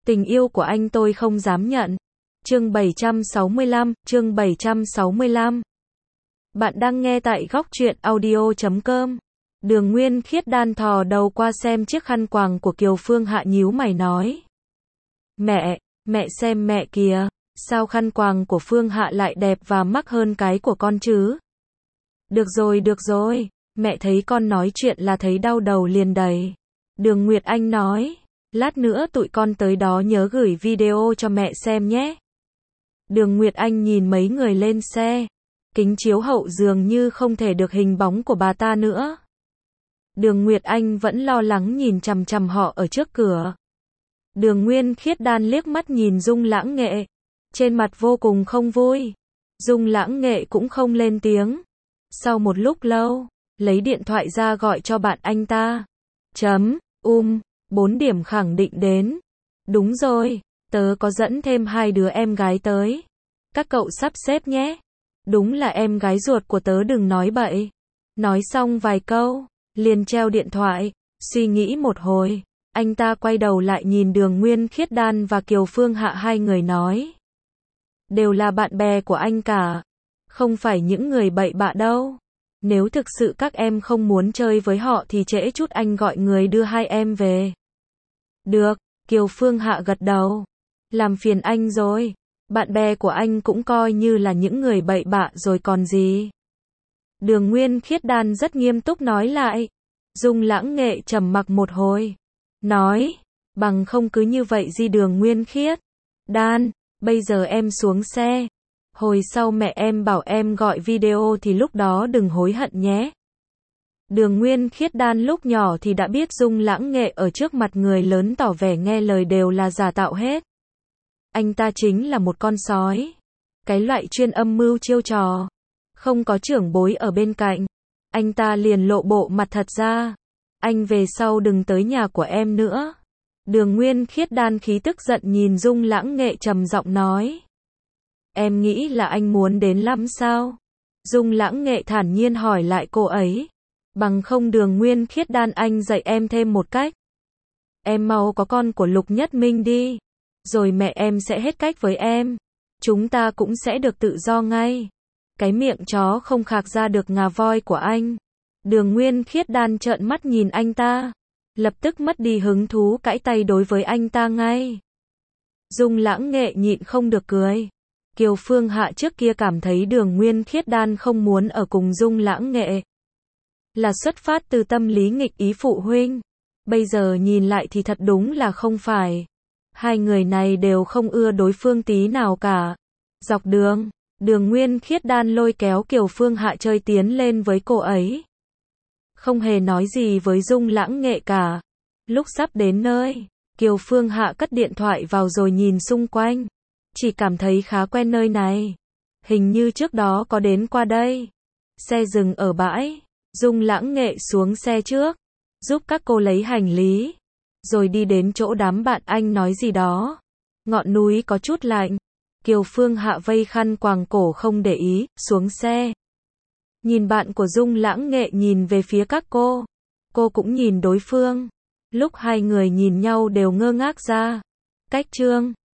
Tình yêu của anh tôi không dám nhận. Chương 765. Bạn đang nghe tại góc truyện audio.com. Đường Nguyên Khiết đan thò đầu qua xem chiếc khăn quàng của Kiều Phương Hạ, nhíu mày nói. Mẹ xem mẹ kìa, sao khăn quàng của Phương Hạ lại đẹp và mắc hơn cái của con chứ? Được rồi, mẹ thấy con nói chuyện là thấy đau đầu liền đầy. Đường Nguyệt Anh nói, lát nữa tụi con tới đó nhớ gửi video cho mẹ xem nhé. Đường Nguyệt Anh nhìn mấy người lên xe, kính chiếu hậu dường như không thể được hình bóng của bà ta nữa. Đường Nguyệt Anh vẫn lo lắng nhìn chằm chằm họ ở trước cửa. Đường Nguyên Khiết đan liếc mắt nhìn Dung Lãng Nghệ, trên mặt vô cùng không vui. Dung Lãng Nghệ cũng không lên tiếng. Sau một lúc lâu, lấy điện thoại ra gọi cho bạn anh ta. 4 điểm khẳng định đến. Đúng rồi, tớ có dẫn thêm 2 đứa em gái tới. Các cậu sắp xếp nhé. Đúng là em gái ruột của tớ, đừng nói bậy. Nói xong vài câu, liền treo điện thoại. Suy nghĩ một hồi, anh ta quay đầu lại nhìn Đường Nguyên Khiết đan và Kiều Phương Hạ, hai người nói. Đều là bạn bè của anh cả. Không phải những người bậy bạ đâu. Nếu thực sự các em không muốn chơi với họ thì trễ chút anh gọi người đưa hai em về. Được, Kiều Phương Hạ gật đầu. Làm phiền anh rồi. Bạn bè của anh cũng coi như là những người bậy bạ rồi còn gì. Đường Nguyên Khiết đan rất nghiêm túc nói lại. Dung Lãng Nghệ trầm mặc một hồi. Nói, bằng không cứ như vậy đi Đường Nguyên Khiết đan, bây giờ em xuống xe. Hồi sau mẹ em bảo em gọi video thì lúc đó đừng hối hận nhé. Đường Nguyên Khiết đan lúc nhỏ thì đã biết Dung Lãng Nghệ ở trước mặt người lớn tỏ vẻ nghe lời đều là giả tạo hết. Anh ta chính là một con sói. Cái loại chuyên âm mưu chiêu trò. Không có trưởng bối ở bên cạnh, anh ta liền lộ bộ mặt thật ra. Anh về sau đừng tới nhà của em nữa. Đường Nguyên Khiết đan khí tức giận nhìn Dung Lãng Nghệ trầm giọng nói. Em nghĩ là anh muốn đến lắm sao? Dung Lãng Nghệ thản nhiên hỏi lại cô ấy. Bằng không Đường Nguyên Khiết đan anh dạy em thêm một cách. Em mau có con của Lục Nhất Minh đi. Rồi mẹ em sẽ hết cách với em. Chúng ta cũng sẽ được tự do ngay. Cái miệng chó không khạc ra được ngà voi của anh. Đường Nguyên Khiết đan trợn mắt nhìn anh ta. Lập tức mất đi hứng thú cãi tay đối với anh ta ngay. Dung Lãng Nghệ nhịn không được cười. Kiều Phương Hạ trước kia cảm thấy Đường Nguyên Khiết đan không muốn ở cùng Dung Lãng Nghệ là xuất phát từ tâm lý nghịch ý phụ huynh. Bây giờ nhìn lại thì thật đúng là không phải. Hai người này đều không ưa đối phương tí nào cả. Dọc đường, Đường Nguyên Khiết đan lôi kéo Kiều Phương Hạ chơi tiến lên với cô ấy. Không hề nói gì với Dung Lãng Nghệ cả. Lúc sắp đến nơi, Kiều Phương Hạ cất điện thoại vào rồi nhìn xung quanh. Chỉ cảm thấy khá quen nơi này. Hình như trước đó có đến qua đây. Xe dừng ở bãi. Dung Lãng Nghệ xuống xe trước, giúp các cô lấy hành lý. Rồi đi đến chỗ đám bạn anh nói gì đó. Ngọn núi có chút lạnh. Kiều Phương Hạ vây khăn quàng cổ không để ý, xuống xe. Nhìn bạn của Dung Lãng Nghệ nhìn về phía các cô. Cô cũng nhìn đối phương. Lúc hai người nhìn nhau đều ngơ ngác ra. Cách